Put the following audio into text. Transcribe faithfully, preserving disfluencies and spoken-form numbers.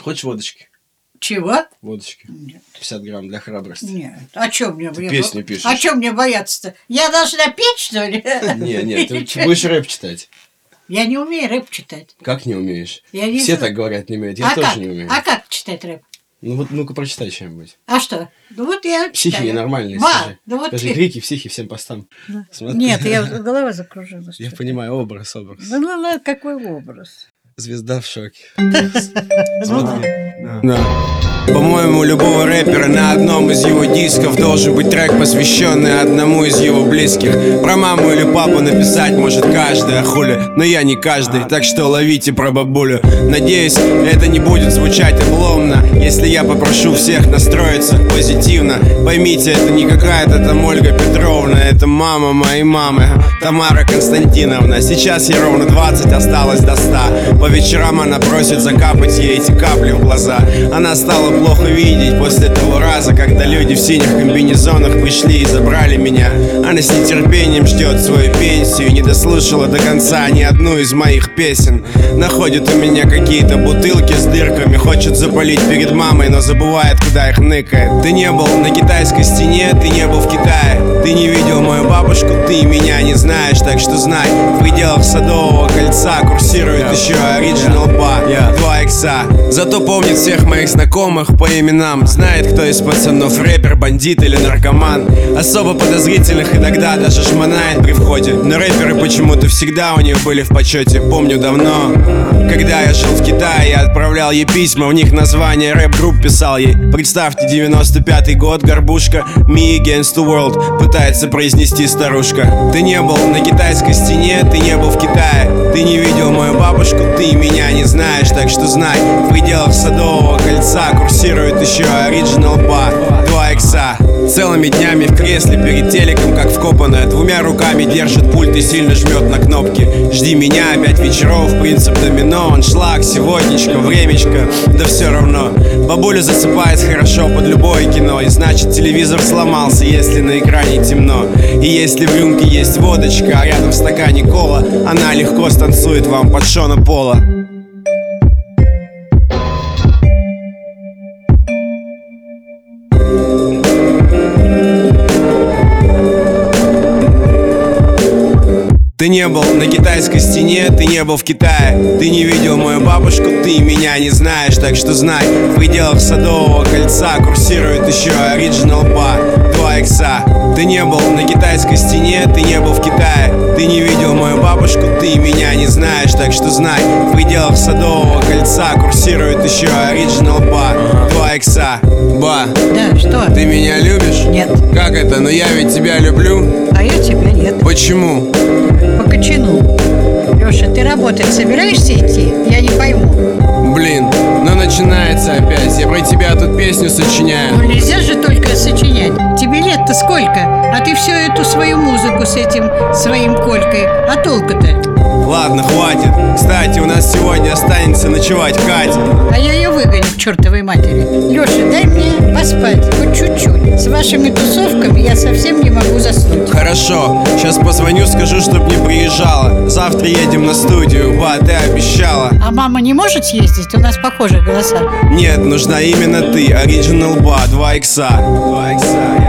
Хочешь водочки? Чего? Водочки. Нет. пятьдесят грамм для храбрости. Нет. А чё мне Ты бояться? песню пишешь. А чё мне бояться-то? Я должна петь, что ли? Не, нет, ты будешь рэп читать. Я не умею рэп читать. Как не умеешь? Я не Все знаю. так говорят, не умеют. Я а тоже как? не умею. А как читать рэп? Ну вот, ну-ка прочитай что-нибудь. А что? Ну вот я Психи читаю. ненормальные, Ма, скажи. да вот Скажи, ты- крики, психи, всем постам. Да. Смотри. Нет, я голова закружилась. Я понимаю, образ, образ. Ну, ну, ну, какой образ? Звезда в шоке. Смотри. Да. По-моему, у любого рэпера на одном из его дисков должен быть трек, посвященный одному из его близких. Про маму или папу написать может каждый, а хули, но я не каждый, так что ловите про бабулю. Надеюсь, это не будет звучать обломно, если я попрошу всех настроиться позитивно. Поймите, это не какая-то там Ольга Петровна, это мама моей мамы, Тамара Константиновна. Сейчас ей ровно двадцать, осталось до ста. По вечерам она просит закапать ей эти капли в глаза. Она стала плохо видеть после того раза, когда люди в синих комбинезонах пришли и забрали меня. Она с нетерпением ждет свою пенсию, не дослушала до конца ни одну из моих песен. Находит у меня какие-то бутылки с дырками, хочет запалить перед мамой, но забывает, куда их ныкает. Ты не был на китайской стене, ты не был в Китае, ты не видел мою бабушку, ты меня не знаешь, так что знай, в пределах Садового кольца курсирует еще Original Bar два икса. Зато помнит всех моих знакомых по именам, знает, кто из пацанов рэпер, бандит или наркоман. Особо подозрительных иногда даже шмонает при входе, но рэперы почему-то всегда у них были в почете. Помню давно, когда я жил в Китае, я отправлял ей письма, в них название рэп-групп писал ей. Представьте, девяносто пятый год, горбушка, Me Against the World пытается произнести старушка. Ты не был на китайской стене, ты не был в Китае, ты не видел мою бабушку, ты меня не знаешь, так что знай, в пределах Садового кольца курсирует еще Original Bar два икса. Целыми днями в кресле перед телеком, как вкопанная, двумя руками держит пульт и сильно жмет на кнопки. Жди меня, опять вечеров, принцип домино, аншлаг, сегодняшко, времечко, да все равно. Бабуля засыпает хорошо под любое кино, и значит телевизор сломался, если на экране темно. И если в рюмке есть водочка, а рядом в стакане кола, она легко станцует вам под Шона Пола. Ты не был на китайской стене, ты не был в Китае, ты не видел мою бабушку, ты меня не знаешь, так что знай, в пределах Садового кольца курсирует еще Original Bar два икса. Ты не был на китайской стене, ты не был в Китае, ты не видел мою бабушку, ты меня не знаешь, так что знай, в пределах Садового кольца курсирует еще Original Bar два икса. Ба, Да, что? ты меня любишь? Нет. Как это? Но я ведь тебя люблю. А я тебя нет. Почему? По кочану. Леша, ты работать собираешься идти? Я не пойму. Блин, ну начинается опять. Я про тебя тут песню сочиняю. Ну нельзя же только сочинять. Тебе лет-то сколько? А ты всю эту свою музыку с этим своим Колькой. А толку-то? Ладно, хватит. Кстати, у нас сегодня останется ночевать Катя. А я ее выгоню к чертовой матери. Леша, дай мне поспать, хоть чуть-чуть. С вашими тусовками я совсем не могу заснуть. Хорошо, сейчас позвоню, скажу, чтоб не приезжала. Завтра едем на студию, ба, ты обещала. А мама не может съездить? У нас похожие голоса. Нет, нужна именно ты, Original Bar два икса. два икса.